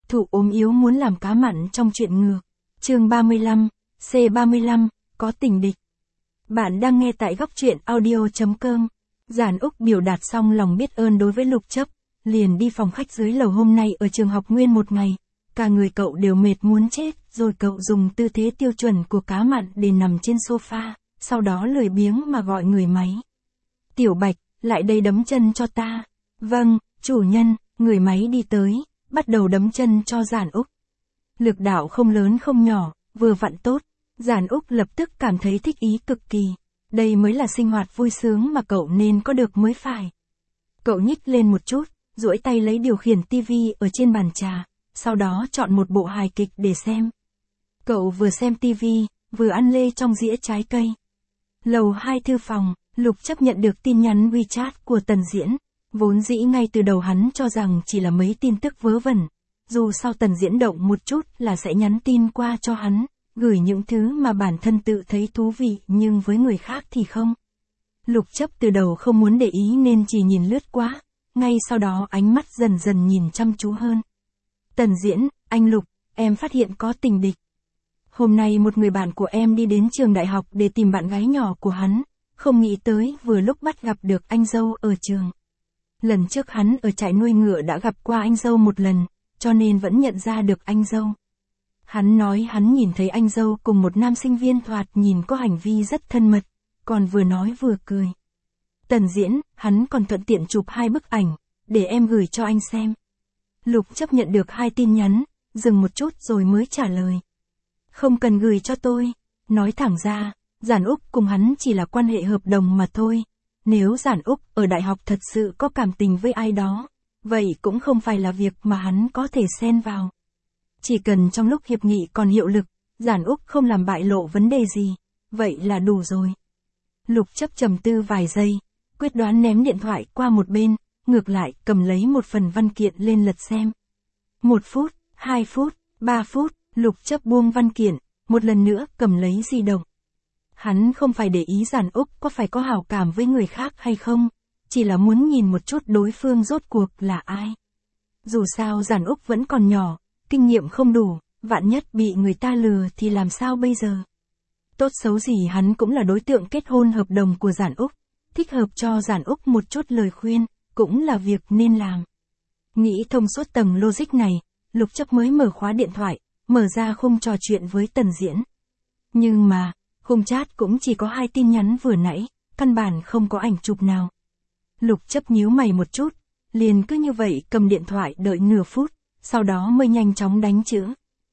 Thụ ốm yếu muốn làm cá mặn trong truyện ngược. Chương 35, C35, có tình địch. Bạn đang nghe tại góc truyện audio.com. Giản Úc biểu đạt xong lòng biết ơn đối với Lục Chấp, liền đi phòng khách dưới lầu. Hôm nay ở trường học nguyên một ngày, cả người cậu đều mệt muốn chết, rồi cậu dùng tư thế tiêu chuẩn của cá mặn để nằm trên sofa, sau đó lười biếng mà gọi người máy. Tiểu Bạch, lại đây đấm chân cho ta. Vâng, chủ nhân. Người máy đi tới, bắt đầu đấm chân cho Giản Úc. Lực đạo không lớn không nhỏ, vừa vặn tốt. Giản Úc lập tức cảm thấy thích ý cực kỳ. Đây mới là sinh hoạt vui sướng mà cậu nên có được mới phải. Cậu nhích lên một chút, duỗi tay lấy điều khiển tivi ở trên bàn trà, sau đó chọn một bộ hài kịch để xem. Cậu vừa xem tivi, vừa ăn lê trong dĩa trái cây. Lầu 2 thư phòng, Lục Chấp nhận được tin nhắn WeChat của Tần Diễn. Vốn dĩ ngay từ đầu hắn cho rằng chỉ là mấy tin tức vớ vẩn. Dù sao Tần Diễn động một chút là sẽ nhắn tin qua cho hắn, gửi những thứ mà bản thân tự thấy thú vị, nhưng với người khác thì không. Lục Chấp từ đầu không muốn để ý nên chỉ nhìn lướt qua, ngay sau đó ánh mắt dần dần nhìn chăm chú hơn. Tần Diễn, anh Lục, em phát hiện có tình địch. Hôm nay một người bạn của em đi đến trường đại học để tìm bạn gái nhỏ của hắn, không nghĩ tới vừa lúc bắt gặp được anh dâu ở trường. Lần trước hắn ở trại nuôi ngựa đã gặp qua anh dâu một lần, cho nên vẫn nhận ra được anh dâu. Hắn nói hắn nhìn thấy anh dâu cùng một nam sinh viên thoạt nhìn có hành vi rất thân mật, còn vừa nói vừa cười. Tần Diễn, hắn còn thuận tiện chụp 2 bức ảnh, để em gửi cho anh xem. Lục Chấp nhận được 2 tin nhắn, dừng một chút rồi mới trả lời. Không cần gửi cho tôi, nói thẳng ra, Giản Úc cùng hắn chỉ là quan hệ hợp đồng mà thôi. Nếu Giản Úc ở đại học thật sự có cảm tình với ai đó, vậy cũng không phải là việc mà hắn có thể xen vào. Chỉ cần trong lúc hiệp nghị còn hiệu lực, Giản Úc không làm bại lộ vấn đề gì, vậy là đủ rồi. Lục Chấp trầm tư vài giây, quyết đoán ném điện thoại qua một bên, ngược lại cầm lấy một phần văn kiện lên lật xem. 1 phút, 2 phút, 3 phút, Lục Chấp buông văn kiện, một lần nữa cầm lấy di động. Hắn không phải để ý Giản Úc có phải có hảo cảm với người khác hay không, chỉ là muốn nhìn một chút đối phương rốt cuộc là ai. Dù sao Giản Úc vẫn còn nhỏ, kinh nghiệm không đủ, vạn nhất bị người ta lừa thì làm sao bây giờ. Tốt xấu gì hắn cũng là đối tượng kết hôn hợp đồng của Giản Úc, thích hợp cho Giản Úc một chút lời khuyên, cũng là việc nên làm. Nghĩ thông suốt tầng logic này, Lục Chấp mới mở khóa điện thoại, mở ra khung trò chuyện với Tần Diễn. Nhưng mà, khung chat cũng chỉ có 2 tin nhắn vừa nãy, căn bản không có ảnh chụp nào. Lục Chấp nhíu mày một chút, liền cứ như vậy cầm điện thoại đợi nửa phút, sau đó mới nhanh chóng đánh chữ.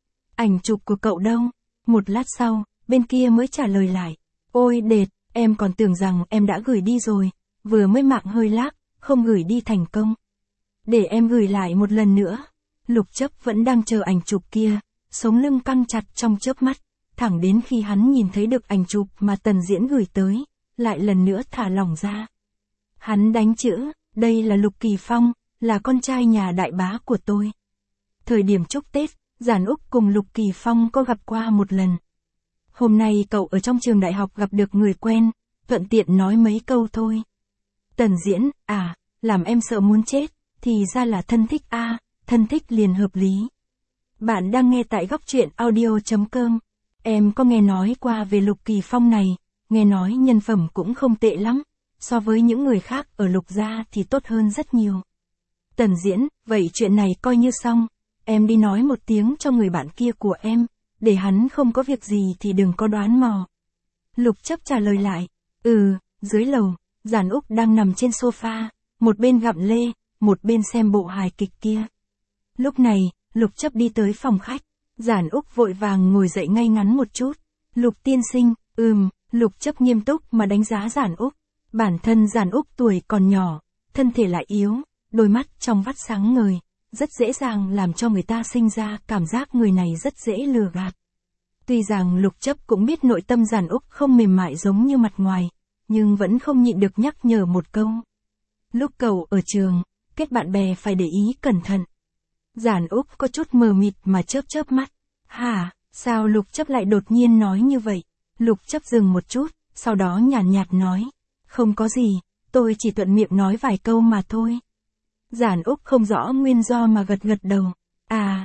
Ảnh chụp của cậu đâu? Một lát sau, bên kia mới trả lời lại. Ôi đệt, em còn tưởng rằng em đã gửi đi rồi, vừa mới mạng hơi lag, không gửi đi thành công. Để em gửi lại một lần nữa. Lục Chấp vẫn đang chờ ảnh chụp kia, sống lưng căng chặt trong chớp mắt. Thẳng đến khi hắn nhìn thấy được ảnh chụp mà Tần Diễn gửi tới, lại lần nữa thả lỏng ra. Hắn đánh chữ, đây là Lục Kỳ Phong, là con trai nhà đại bá của tôi. Thời điểm chúc Tết, Giản Úc cùng Lục Kỳ Phong có gặp qua một lần. Hôm nay cậu ở trong trường đại học gặp được người quen, thuận tiện nói mấy câu thôi. Tần Diễn, làm em sợ muốn chết, thì ra là thân thích thân thích liền hợp lý. Bạn đang nghe tại góc truyện audio.com. Em có nghe nói qua về Lục Kỳ Phong này, nghe nói nhân phẩm cũng không tệ lắm, so với những người khác ở Lục gia thì tốt hơn rất nhiều. Tần Diễn, vậy chuyện này coi như xong, em đi nói một tiếng cho người bạn kia của em, để hắn không có việc gì thì đừng có đoán mò. Lục Chấp trả lời lại, dưới lầu, Giản Úc đang nằm trên sofa, một bên gặm lê, một bên xem bộ hài kịch kia. Lúc này, Lục Chấp đi tới phòng khách. Giản Úc vội vàng ngồi dậy ngay ngắn một chút. Lục tiên sinh, Lục Chấp nghiêm túc mà đánh giá Giản Úc. Bản thân Giản Úc tuổi còn nhỏ, thân thể lại yếu, đôi mắt trong vắt sáng ngời, rất dễ dàng làm cho người ta sinh ra cảm giác người này rất dễ lừa gạt. Tuy rằng Lục Chấp cũng biết nội tâm Giản Úc không mềm mại giống như mặt ngoài, nhưng vẫn không nhịn được nhắc nhở một câu. Lúc cậu ở trường, kết bạn bè phải để ý cẩn thận. Giản Úc có chút mờ mịt mà chớp mắt. Hả, sao Lục Chấp lại đột nhiên nói như vậy? Lục Chấp dừng một chút, sau đó nhàn nhạt nói. Không có gì, tôi chỉ thuận miệng nói vài câu mà thôi. Giản Úc không rõ nguyên do mà gật đầu.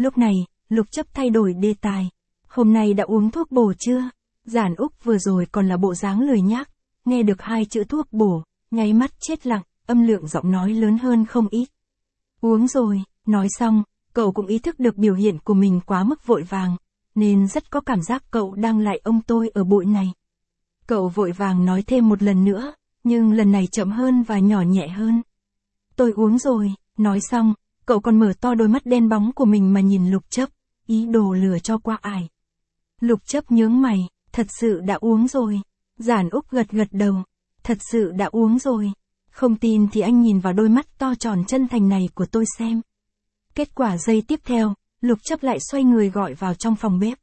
Lúc này, Lục Chấp thay đổi đề tài. Hôm nay đã uống thuốc bổ chưa? Giản Úc vừa rồi còn là bộ dáng lười nhác, nghe được hai chữ thuốc bổ, nháy mắt chết lặng, âm lượng giọng nói lớn hơn không ít. Uống rồi, nói xong, cậu cũng ý thức được biểu hiện của mình quá mức vội vàng, nên rất có cảm giác cậu đang lại ông tôi ở bụi này. Cậu vội vàng nói thêm một lần nữa, nhưng lần này chậm hơn và nhỏ nhẹ hơn. Tôi uống rồi, nói xong, cậu còn mở to đôi mắt đen bóng của mình mà nhìn Lục Chấp, ý đồ lừa cho qua ải. Lục Chấp nhướng mày, thật sự đã uống rồi. Giản Úc gật gật đầu, thật sự đã uống rồi. Không tin thì anh nhìn vào đôi mắt to tròn chân thành này của tôi xem. Kết quả giây tiếp theo, Lục Chấp lại xoay người gọi vào trong phòng bếp.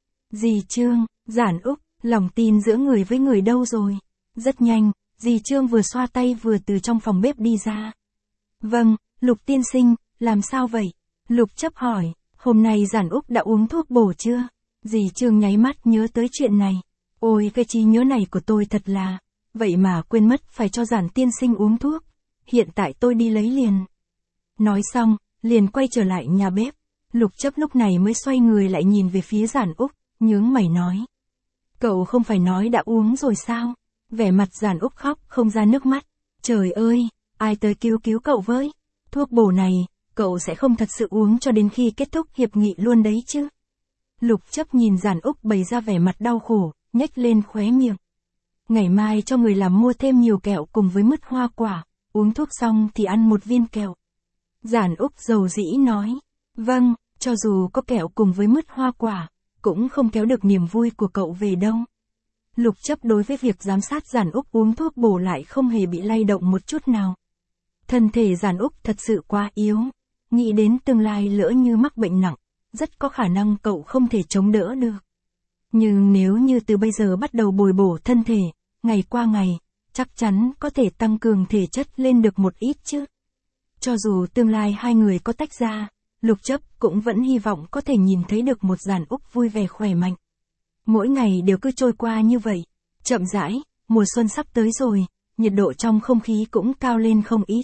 Dì Trương, Giản Úc, lòng tin giữa người với người đâu rồi? Rất nhanh, dì Trương vừa xoa tay vừa từ trong phòng bếp đi ra. Vâng, Lục tiên sinh, làm sao vậy? Lục Chấp hỏi, hôm nay Giản Úc đã uống thuốc bổ chưa? Dì Trương nháy mắt nhớ tới chuyện này. Ôi cái trí nhớ này của tôi thật là, vậy mà quên mất phải cho Giản tiên sinh uống thuốc. Hiện tại tôi đi lấy liền. Nói xong, liền quay trở lại nhà bếp. Lục Chấp lúc này mới xoay người lại nhìn về phía Giản Úc, nhướng mày nói. Cậu không phải nói đã uống rồi sao? Vẻ mặt Giản Úc khóc không ra nước mắt. Trời ơi, ai tới cứu cứu cậu với? Thuốc bổ này, cậu sẽ không thật sự uống cho đến khi kết thúc hiệp nghị luôn đấy chứ? Lục Chấp nhìn Giản Úc bày ra vẻ mặt đau khổ, nhếch lên khóe miệng. Ngày mai cho người làm mua thêm nhiều kẹo cùng với mứt hoa quả, uống thuốc xong thì ăn một viên kẹo. Giản Úc dầu dĩ nói, vâng, cho dù có kẹo cùng với mứt hoa quả, cũng không kéo được niềm vui của cậu về đâu. Lục Chấp đối với việc giám sát Giản Úc uống thuốc bổ lại không hề bị lay động một chút nào. Thân thể Giản Úc thật sự quá yếu, nghĩ đến tương lai lỡ như mắc bệnh nặng, rất có khả năng cậu không thể chống đỡ được. Nhưng nếu như từ bây giờ bắt đầu bồi bổ thân thể, ngày qua ngày, chắc chắn có thể tăng cường thể chất lên được một ít chứ. Cho dù tương lai hai người có tách ra, Lục Chấp cũng vẫn hy vọng có thể nhìn thấy được một Giản Úc vui vẻ khỏe mạnh. Mỗi ngày đều cứ trôi qua như vậy, chậm rãi, mùa xuân sắp tới rồi, nhiệt độ trong không khí cũng cao lên không ít.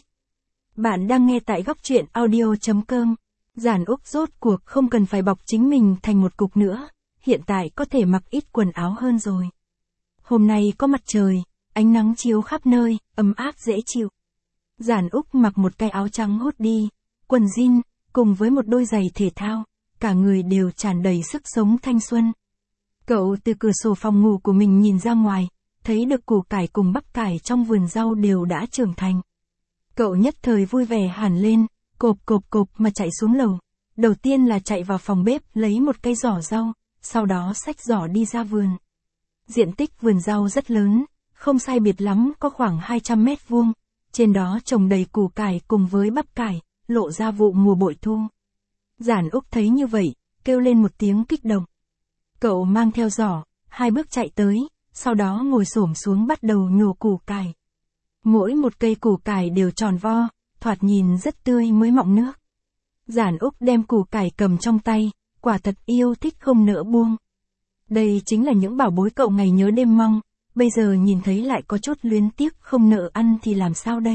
Bạn đang nghe tại góc truyện audio.com. Giản Úc rốt cuộc không cần phải bọc chính mình thành một cục nữa, hiện tại có thể mặc ít quần áo hơn rồi. Hôm nay có mặt trời, ánh nắng chiếu khắp nơi, ấm áp dễ chịu. Giản Úc mặc một cái áo trắng hốt đi, quần jean, cùng với một đôi giày thể thao, cả người đều tràn đầy sức sống thanh xuân. Cậu từ cửa sổ phòng ngủ của mình nhìn ra ngoài, thấy được củ cải cùng bắp cải trong vườn rau đều đã trưởng thành. Cậu nhất thời vui vẻ hẳn lên, cộp mà chạy xuống lầu. Đầu tiên là chạy vào phòng bếp lấy một cây giỏ rau, sau đó xách giỏ đi ra vườn. Diện tích vườn rau rất lớn, không sai biệt lắm có khoảng 200 mét vuông, trên đó trồng đầy củ cải cùng với bắp cải, lộ ra vụ mùa bội thu. Giản Úc thấy như vậy, kêu lên một tiếng kích động. Cậu mang theo giỏ, 2 bước chạy tới, sau đó ngồi xổm xuống bắt đầu nhổ củ cải. Mỗi một cây củ cải đều tròn vo, thoạt nhìn rất tươi mới mọng nước. Giản Úc đem củ cải cầm trong tay, quả thật yêu thích không nỡ buông. Đây chính là những bảo bối cậu ngày nhớ đêm mong, bây giờ nhìn thấy lại có chút luyến tiếc không nỡ ăn thì làm sao đây?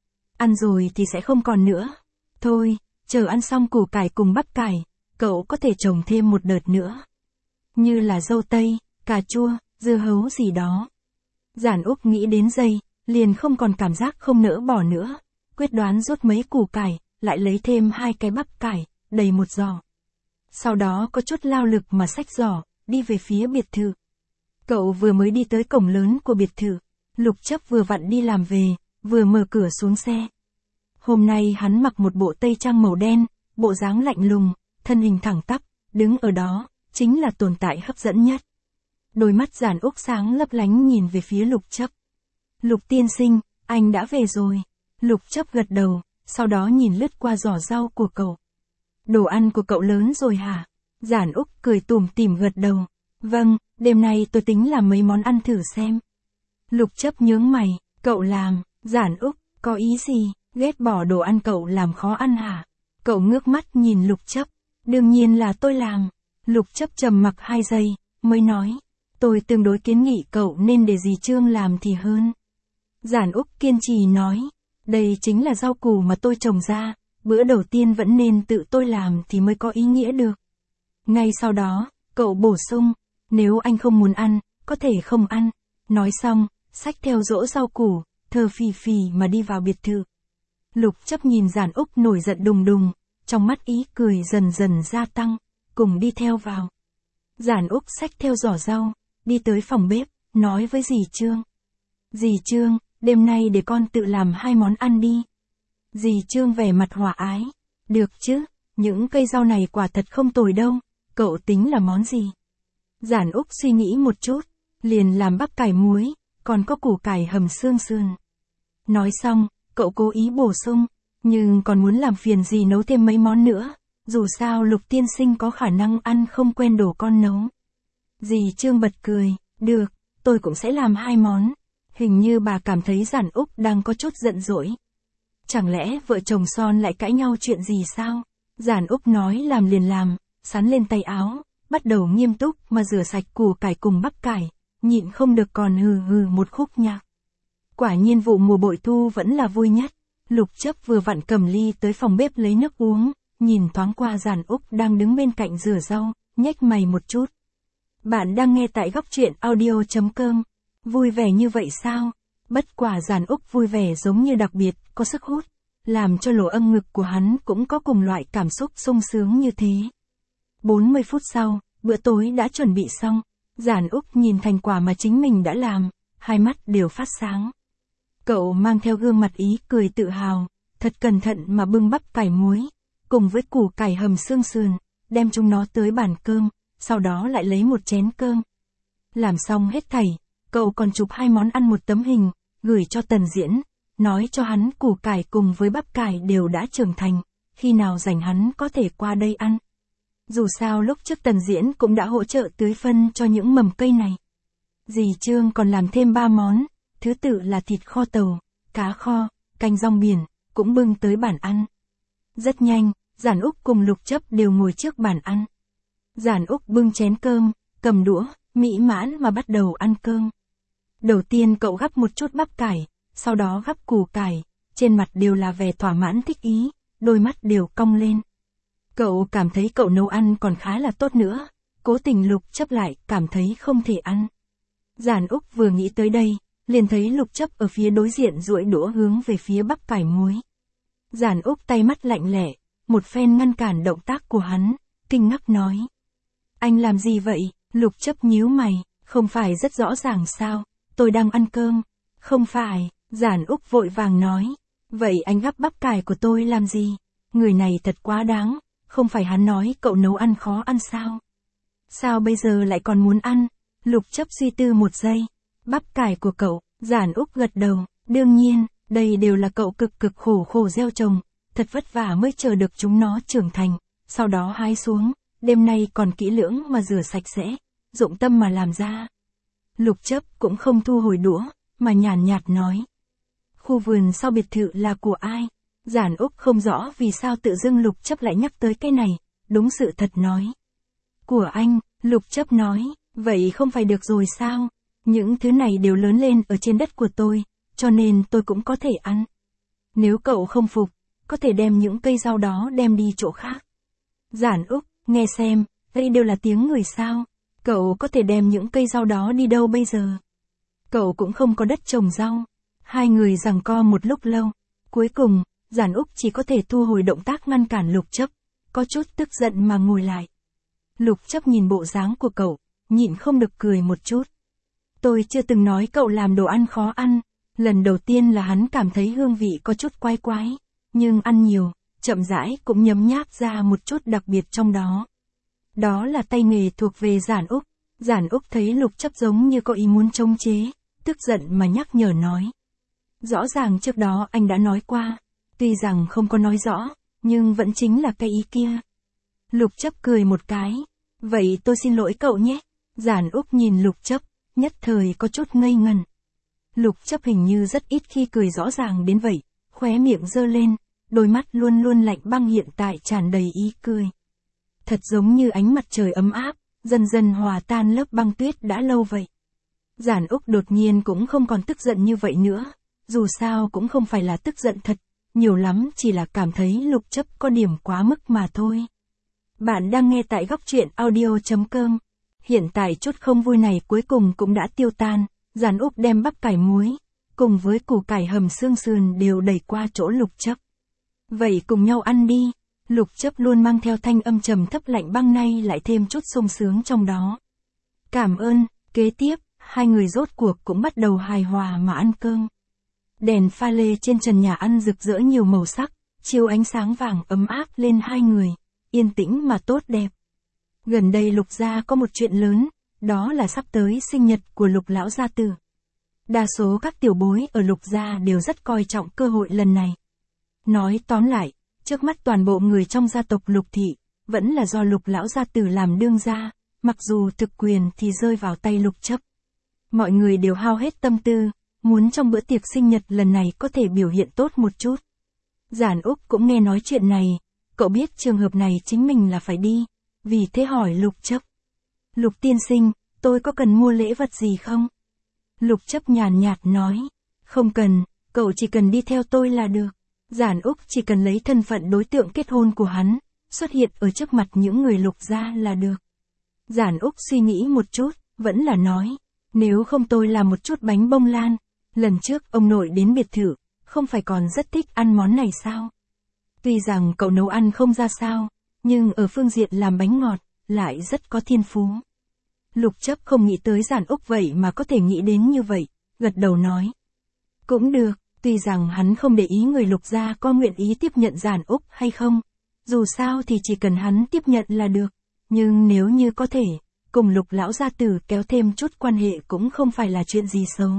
Ăn rồi thì sẽ không còn nữa. Thôi, chờ ăn xong củ cải cùng bắp cải, cậu có thể trồng thêm một đợt nữa. Như là dâu tây, cà chua, dưa hấu gì đó. Giản Úc nghĩ đến giây, liền không còn cảm giác không nỡ bỏ nữa. Quyết đoán rút mấy củ cải, lại lấy thêm 2 cái bắp cải, đầy một giỏ. Sau đó có chút lao lực mà xách giỏ, đi về phía biệt thự. Cậu vừa mới đi tới cổng lớn của biệt thự, Lục Chấp vừa vặn đi làm về, vừa mở cửa xuống xe. Hôm nay hắn mặc một bộ tây trang màu đen, bộ dáng lạnh lùng, thân hình thẳng tắp, đứng ở đó, chính là tồn tại hấp dẫn nhất. Đôi mắt Giản Úc sáng lấp lánh nhìn về phía Lục Chấp. Lục tiên sinh, anh đã về rồi. Lục Chấp gật đầu, sau đó nhìn lướt qua giỏ rau của cậu. Đồ ăn của cậu lớn rồi hả? Giản Úc cười tủm tỉm gật đầu. Vâng, đêm nay tôi tính làm mấy món ăn thử xem. Lục Chấp nhướng mày, cậu làm, Giản Úc, có ý gì, ghét bỏ đồ ăn cậu làm khó ăn hả? Cậu ngước mắt nhìn Lục Chấp, đương nhiên là tôi làm. Lục Chấp trầm mặc 2 giây, mới nói, tôi tương đối kiến nghị cậu nên để dì Trương làm thì hơn. Giản Úc kiên trì nói, đây chính là rau củ mà tôi trồng ra, bữa đầu tiên vẫn nên tự tôi làm thì mới có ý nghĩa được. Ngay sau đó, cậu bổ sung, nếu anh không muốn ăn, có thể không ăn. Nói xong, xách theo rổ rau củ, thở phì phì mà đi vào biệt thự. Lục Chấp nhìn Giản Úc nổi giận đùng đùng, trong mắt ý cười dần dần gia tăng, cùng đi theo vào. Giản Úc xách theo giỏ rau, đi tới phòng bếp, nói với dì Trương. Dì Trương, đêm nay để con tự làm 2 món ăn đi. Dì Trương vẻ mặt hòa ái. Được chứ, những cây rau này quả thật không tồi đâu, cậu tính là món gì? Giản Úc suy nghĩ một chút, liền làm bắp cải muối, còn có củ cải hầm xương sườn. Nói xong, cậu cố ý bổ sung, nhưng còn muốn làm phiền dì nấu thêm mấy món nữa, dù sao Lục tiên sinh có khả năng ăn không quen đồ con nấu. Dì Trương bật cười, được, tôi cũng sẽ làm 2 món. Hình như bà cảm thấy Giản Úc đang có chút giận dỗi. Chẳng lẽ vợ chồng son lại cãi nhau chuyện gì sao? Giản Úc nói làm liền làm, sắn lên tay áo, bắt đầu nghiêm túc mà rửa sạch củ cải cùng bắp cải, nhịn không được còn hừ hừ một khúc nhạc. Quả nhiên vụ mùa bội thu vẫn là vui nhất. Lục Chấp vừa vặn cầm ly tới phòng bếp lấy nước uống, nhìn thoáng qua Giản Úc đang đứng bên cạnh rửa rau, nhếch mày một chút. Bạn đang nghe tại góc truyện audio.com. Vui vẻ như vậy sao? Bất quả Giản Úc vui vẻ giống như đặc biệt, có sức hút, làm cho lỗ âm ngực của hắn cũng có cùng loại cảm xúc sung sướng như thế. 40 phút sau, bữa tối đã chuẩn bị xong. Giản Úc nhìn thành quả mà chính mình đã làm, hai mắt đều phát sáng. Cậu mang theo gương mặt ý cười tự hào, thật cẩn thận mà bưng bắp cải muối, cùng với củ cải hầm xương sườn, đem chúng nó tới bàn cơm, sau đó lại lấy một chén cơm. Làm xong hết thảy, cậu còn chụp 2 món ăn một tấm hình, gửi cho Tần Diễn, nói cho hắn củ cải cùng với bắp cải đều đã trưởng thành, khi nào rảnh hắn có thể qua đây ăn. Dù sao lúc trước Tần Diễn cũng đã hỗ trợ tưới phân cho những mầm cây này. Dì Trương còn làm thêm 3 món, thứ tự là thịt kho tàu, cá kho, canh rong biển, cũng bưng tới bàn ăn. Rất nhanh, Giản Úc cùng Lục Chấp đều ngồi trước bàn ăn. Giản Úc bưng chén cơm, cầm đũa, mỹ mãn mà bắt đầu ăn cơm. Đầu tiên cậu gắp một chút bắp cải, sau đó gắp củ cải, trên mặt đều là vẻ thỏa mãn thích ý, đôi mắt đều cong lên. Cậu cảm thấy cậu nấu ăn còn khá là tốt nữa, cố tình Lục Chấp lại cảm thấy không thể ăn. Giản Úc vừa nghĩ tới đây, liền thấy Lục Chấp ở phía đối diện duỗi đũa hướng về phía bắp cải muối. Giản Úc tay mắt lạnh lẻ, một phen ngăn cản động tác của hắn, kinh ngạc nói. Anh làm gì vậy? Lục Chấp nhíu mày, không phải rất rõ ràng sao, tôi đang ăn cơm. Không phải, Giản Úc vội vàng nói. Vậy anh gắp bắp cải của tôi làm gì? Người này thật quá đáng, không phải hắn nói cậu nấu ăn khó ăn sao? Sao bây giờ lại còn muốn ăn? Lục Chấp suy tư một giây. Bắp cải của cậu, Giản Úc gật đầu, đương nhiên, đây đều là cậu cực khổ gieo trồng, thật vất vả mới chờ được chúng nó trưởng thành, sau đó hái xuống, đêm nay còn kỹ lưỡng mà rửa sạch sẽ, dụng tâm mà làm ra. Lục Chấp cũng không thu hồi đũa, mà nhàn nhạt nói. Khu vườn sau biệt thự là của ai? Giản Úc không rõ vì sao tự dưng Lục Chấp lại nhắc tới cái này, đúng sự thật nói. Của anh, Lục Chấp nói, vậy không phải được rồi sao? Những thứ này đều lớn lên ở trên đất của tôi, cho nên tôi cũng có thể ăn. Nếu cậu không phục, có thể đem những cây rau đó đem đi chỗ khác. Giản Úc, nghe xem, đây đều là tiếng người sao? Cậu có thể đem những cây rau đó đi đâu bây giờ? Cậu cũng không có đất trồng rau. Hai người giằng co một lúc lâu. Cuối cùng, Giản Úc chỉ có thể thu hồi động tác ngăn cản Lục Chấp, có chút tức giận mà ngồi lại. Lục Chấp nhìn bộ dáng của cậu, nhịn không được cười một chút. Tôi chưa từng nói cậu làm đồ ăn khó ăn. Lần đầu tiên là hắn cảm thấy hương vị có chút quái quái, nhưng ăn nhiều, chậm rãi cũng nhấm nháp ra một chút đặc biệt trong đó. Đó là tay nghề thuộc về Giản Úc. Giản Úc thấy Lục Chấp giống như có ý muốn chống chế, tức giận mà nhắc nhở nói. Rõ ràng trước đó anh đã nói qua, tuy rằng không có nói rõ, nhưng vẫn chính là cái ý kia. Lục Chấp cười một cái. Vậy tôi xin lỗi cậu nhé. Giản Úc nhìn Lục Chấp, nhất thời có chút ngây ngần. Lục Chấp hình như rất ít khi cười rõ ràng đến vậy, khóe miệng giơ lên, đôi mắt luôn luôn lạnh băng hiện tại tràn đầy ý cười. Thật giống như ánh mặt trời ấm áp, dần dần hòa tan lớp băng tuyết đã lâu vậy. Giản Úc đột nhiên cũng không còn tức giận như vậy nữa, dù sao cũng không phải là tức giận thật, nhiều lắm chỉ là cảm thấy Lục Chấp có điểm quá mức mà thôi. Bạn đang nghe tại góc truyện audio.com. Hiện tại chút không vui này cuối cùng cũng đã tiêu tan, Giản Úc đem bắp cải muối, cùng với củ cải hầm xương sườn đều đẩy qua chỗ Lục Chấp. Vậy cùng nhau ăn đi, Lục Chấp luôn mang theo thanh âm trầm thấp lạnh băng, nay lại thêm chút sung sướng trong đó. Cảm ơn, kế tiếp, hai người rốt cuộc cũng bắt đầu hài hòa mà ăn cơm. Đèn pha lê trên trần nhà ăn rực rỡ nhiều màu sắc, chiếu ánh sáng vàng ấm áp lên hai người, yên tĩnh mà tốt đẹp. Gần đây Lục gia có một chuyện lớn, đó là sắp tới sinh nhật của Lục lão gia tử. Đa số các tiểu bối ở Lục gia đều rất coi trọng cơ hội lần này. Nói tóm lại, trước mắt toàn bộ người trong gia tộc Lục thị, vẫn là do Lục lão gia tử làm đương gia, mặc dù thực quyền thì rơi vào tay Lục Chấp. Mọi người đều hao hết tâm tư, muốn trong bữa tiệc sinh nhật lần này có thể biểu hiện tốt một chút. Giản Úc cũng nghe nói chuyện này, cậu biết trường hợp này chính mình là phải đi, vì thế hỏi Lục Chấp. Lục tiên sinh, tôi có cần mua lễ vật gì không? Lục Chấp nhàn nhạt nói, không cần, cậu chỉ cần đi theo tôi là được. Giản Úc chỉ cần lấy thân phận đối tượng kết hôn của hắn, xuất hiện ở trước mặt những người Lục gia là được. Giản Úc suy nghĩ một chút, vẫn là nói, nếu không tôi làm một chút bánh bông lan. Lần trước ông nội đến biệt thự, không phải còn rất thích ăn món này sao? Tuy rằng cậu nấu ăn không ra sao, nhưng ở phương diện làm bánh ngọt, lại rất có thiên phú. Lục Chấp không nghĩ tới Giản Úc vậy mà có thể nghĩ đến như vậy, gật đầu nói. Cũng được, tuy rằng hắn không để ý người Lục gia có nguyện ý tiếp nhận Giản Úc hay không. Dù sao thì chỉ cần hắn tiếp nhận là được, nhưng nếu như có thể, cùng Lục lão gia tử kéo thêm chút quan hệ cũng không phải là chuyện gì xấu.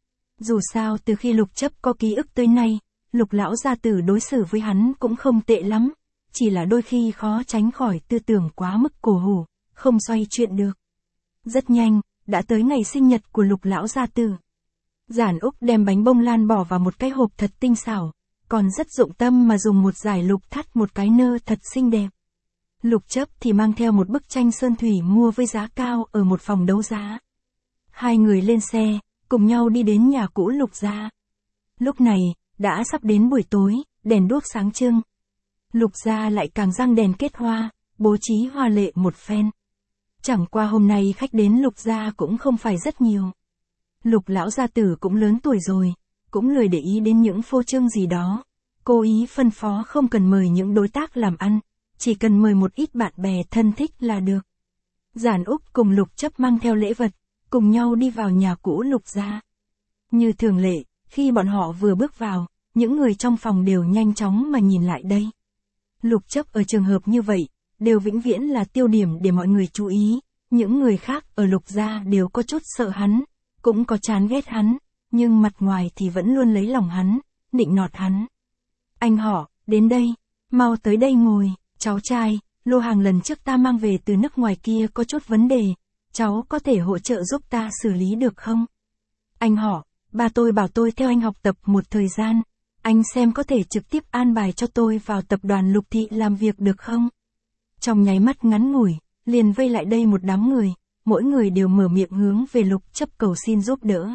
Dù sao từ khi Lục Chấp có ký ức tới nay, Lục lão gia tử đối xử với hắn cũng không tệ lắm, chỉ là đôi khi khó tránh khỏi tư tưởng quá mức cổ hủ, không xoay chuyện được. Rất nhanh, đã tới ngày sinh nhật của Lục lão gia tử. Giản Úc đem bánh bông lan bỏ vào một cái hộp thật tinh xảo, còn rất dụng tâm mà dùng một dải lục thắt một cái nơ thật xinh đẹp. Lục Chấp thì mang theo một bức tranh sơn thủy mua với giá cao ở một phòng đấu giá. Hai người lên xe, cùng nhau đi đến nhà cũ Lục gia. Lúc này, đã sắp đến buổi tối, đèn đuốc sáng trưng. Lục gia lại càng răng đèn kết hoa, bố trí hoa lệ một phen. Chẳng qua hôm nay khách đến Lục gia cũng không phải rất nhiều. Lục lão gia tử cũng lớn tuổi rồi, cũng lười để ý đến những phô trương gì đó. Cố ý phân phó không cần mời những đối tác làm ăn, chỉ cần mời một ít bạn bè thân thích là được. Giản Úc cùng Lục Chấp mang theo lễ vật, cùng nhau đi vào nhà cũ Lục gia. Như thường lệ, khi bọn họ vừa bước vào, những người trong phòng đều nhanh chóng mà nhìn lại đây. Lục Chấp ở trường hợp như vậy, đều vĩnh viễn là tiêu điểm để mọi người chú ý, những người khác ở Lục gia đều có chút sợ hắn, cũng có chán ghét hắn, nhưng mặt ngoài thì vẫn luôn lấy lòng hắn, nịnh nọt hắn. Anh họ, đến đây, mau tới đây ngồi, cháu trai, lô hàng lần trước ta mang về từ nước ngoài kia có chút vấn đề, cháu có thể hỗ trợ giúp ta xử lý được không? Anh họ, bà tôi bảo tôi theo anh học tập một thời gian, anh xem có thể trực tiếp an bài cho tôi vào tập đoàn Lục thị làm việc được không? Trong nháy mắt ngắn ngủi, liền vây lại đây một đám người, mỗi người đều mở miệng hướng về Lục Chấp cầu xin giúp đỡ.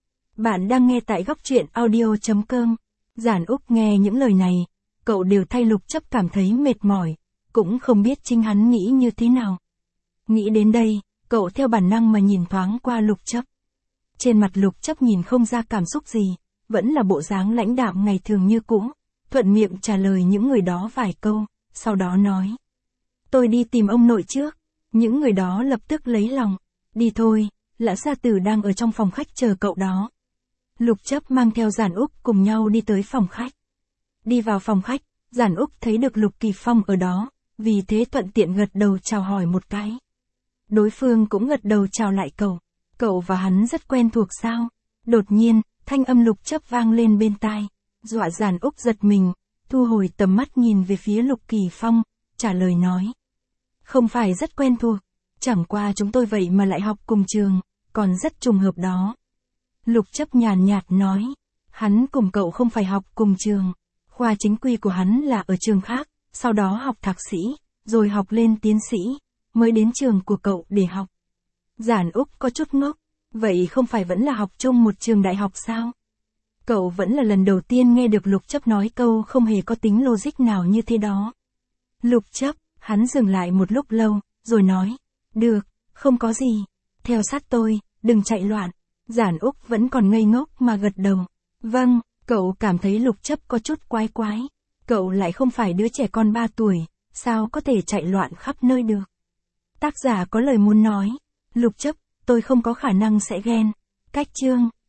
Bạn đang nghe tại góc truyện audio.com. Giản Úc nghe những lời này, cậu đều thay Lục Chấp cảm thấy mệt mỏi, cũng không biết chính hắn nghĩ như thế nào. Nghĩ đến đây, cậu theo bản năng mà nhìn thoáng qua Lục Chấp. Trên mặt Lục Chấp nhìn không ra cảm xúc gì, vẫn là bộ dáng lãnh đạm ngày thường như cũ, thuận miệng trả lời những người đó vài câu, sau đó nói. Tôi đi tìm ông nội trước. Những người đó lập tức lấy lòng. Đi thôi, lão gia tử đang ở trong phòng khách chờ cậu đó. Lục Chấp mang theo Giản Úc cùng nhau đi tới phòng khách. Đi vào phòng khách, Giản Úc thấy được Lục Kỳ Phong ở đó, vì thế thuận tiện gật đầu chào hỏi một cái. Đối phương cũng gật đầu chào lại cậu. Cậu và hắn rất quen thuộc sao? Đột nhiên, thanh âm Lục Chấp vang lên bên tai, dọa Giản Úc giật mình, thu hồi tầm mắt nhìn về phía Lục Kỳ Phong, trả lời nói. Không phải rất quen thuộc, chẳng qua chúng tôi vậy mà lại học cùng trường, còn rất trùng hợp đó. Lục Chấp nhàn nhạt nói, hắn cùng cậu không phải học cùng trường, khoa chính quy của hắn là ở trường khác, sau đó học thạc sĩ, rồi học lên tiến sĩ, mới đến trường của cậu để học. Giản Úc có chút ngốc, vậy không phải vẫn là học chung một trường đại học sao? Cậu vẫn là lần đầu tiên nghe được Lục Chấp nói câu không hề có tính logic nào như thế đó. Lục Chấp, hắn dừng lại một lúc lâu, rồi nói. Được, không có gì. Theo sát tôi, đừng chạy loạn. Giản Úc vẫn còn ngây ngốc mà gật đầu. Vâng, cậu cảm thấy Lục Chấp có chút quái quái. Cậu lại không phải đứa trẻ con 3 tuổi, sao có thể chạy loạn khắp nơi được. Tác giả có lời muốn nói. Lục Chấp, tôi không có khả năng sẽ ghen. Cách chương